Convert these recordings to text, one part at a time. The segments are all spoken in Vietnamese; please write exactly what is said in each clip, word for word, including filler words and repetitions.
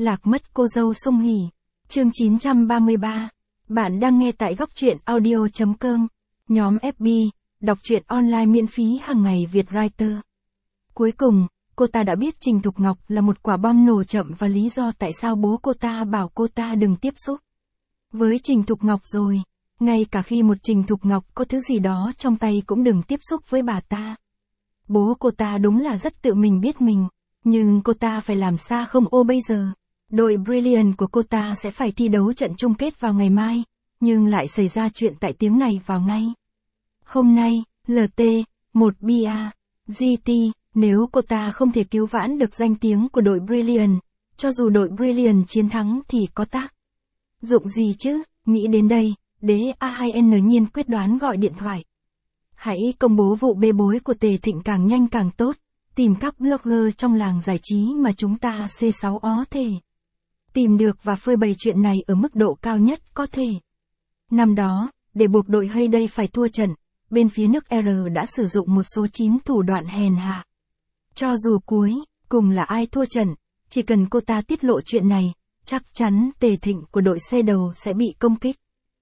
Lạc mất cô dâu Sung Hỉ. Chương chín trăm ba mươi ba. Bạn đang nghe tại góc truyện audio chấm com. Nhóm ép bê, đọc truyện online miễn phí hàng ngày Việt Writer. Cuối cùng, cô ta đã biết Trình Thục Ngọc là một quả bom nổ chậm và lý do tại sao bố cô ta bảo cô ta đừng tiếp xúc với Trình Thục Ngọc rồi. Ngay cả khi một Trình Thục Ngọc có thứ gì đó trong tay cũng đừng tiếp xúc với bà ta. Bố cô ta đúng là rất tự mình biết mình, nhưng cô ta phải làm sao không ô bây giờ. Đội Brilliant của cô ta sẽ phải thi đấu trận chung kết vào ngày mai, nhưng lại xảy ra chuyện tại tiếng này vào ngay hôm nay. lờ tê, một bê a, giê tê, nếu cô ta không thể cứu vãn được danh tiếng của đội Brilliant, cho dù đội Brilliant chiến thắng thì có tác dụng gì chứ? Nghĩ đến đây, đế a hai en nhiên quyết đoán gọi điện thoại. Hãy công bố vụ bê bối của Tề Thịnh càng nhanh càng tốt, tìm các blogger trong làng giải trí mà chúng ta xê sáu ó thể tìm được và phơi bày chuyện này ở mức độ cao nhất có thể. Năm đó, để buộc đội Hayday phải thua trận, bên phía nước R đã sử dụng một số chín thủ đoạn hèn hạ. Cho dù cuối cùng là ai thua trận, chỉ cần cô ta tiết lộ chuyện này, chắc chắn Tề Thịnh của đội xe đầu sẽ bị công kích.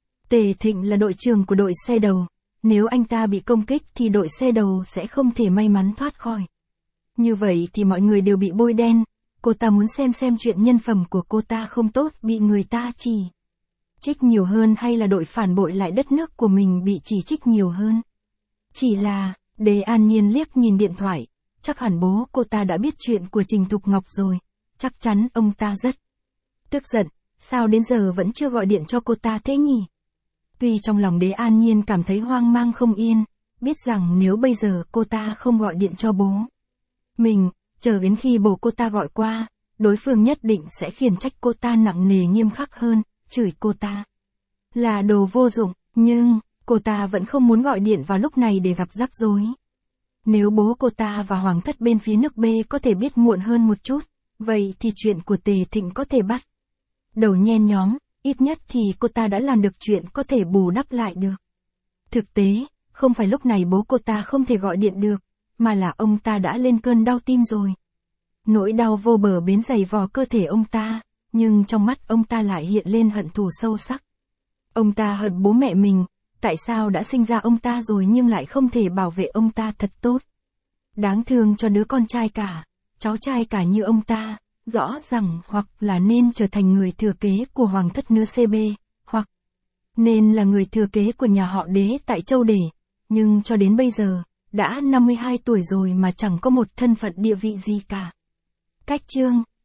Tề Thịnh là đội trưởng của đội xe đầu, nếu anh ta bị công kích thì đội xe đầu sẽ không thể may mắn thoát khỏi. Như vậy thì mọi người đều bị bôi đen. Cô ta muốn xem xem chuyện nhân phẩm của cô ta không tốt bị người ta chỉ trích nhiều hơn hay là đội phản bội lại đất nước của mình bị chỉ trích nhiều hơn. Chỉ là, Đế An Nhiên liếc nhìn điện thoại, chắc hẳn bố cô ta đã biết chuyện của Trình Thục Ngọc rồi, chắc chắn ông ta rất tức giận, sao đến giờ vẫn chưa gọi điện cho cô ta thế nhỉ? Tuy trong lòng Đế An Nhiên cảm thấy hoang mang không yên, biết rằng nếu bây giờ cô ta không gọi điện cho bố mình, chờ đến khi bố cô ta gọi qua, đối phương nhất định sẽ khiển trách cô ta nặng nề nghiêm khắc hơn, chửi cô ta là đồ vô dụng, nhưng cô ta vẫn không muốn gọi điện vào lúc này để gặp rắc rối. Nếu bố cô ta và hoàng thất bên phía nước B có thể biết muộn hơn một chút, vậy thì chuyện của Tề Thịnh có thể bắt đầu nhen nhóm, ít nhất thì cô ta đã làm được chuyện có thể bù đắp lại được. Thực tế, không phải lúc này bố cô ta không thể gọi điện được, mà là ông ta đã lên cơn đau tim rồi. Nỗi đau vô bờ bến dày vò cơ thể ông ta, nhưng trong mắt ông ta lại hiện lên hận thù sâu sắc. Ông ta hận bố mẹ mình, tại sao đã sinh ra ông ta rồi nhưng lại không thể bảo vệ ông ta thật tốt. Đáng thương cho đứa con trai cả, cháu trai cả như ông ta, rõ ràng hoặc là nên trở thành người thừa kế của hoàng thất nước xê bê, hoặc nên là người thừa kế của nhà họ Đế tại Châu Để, nhưng cho đến bây giờ, đã năm mươi hai tuổi rồi mà chẳng có một thân phận địa vị gì cả. Cách chương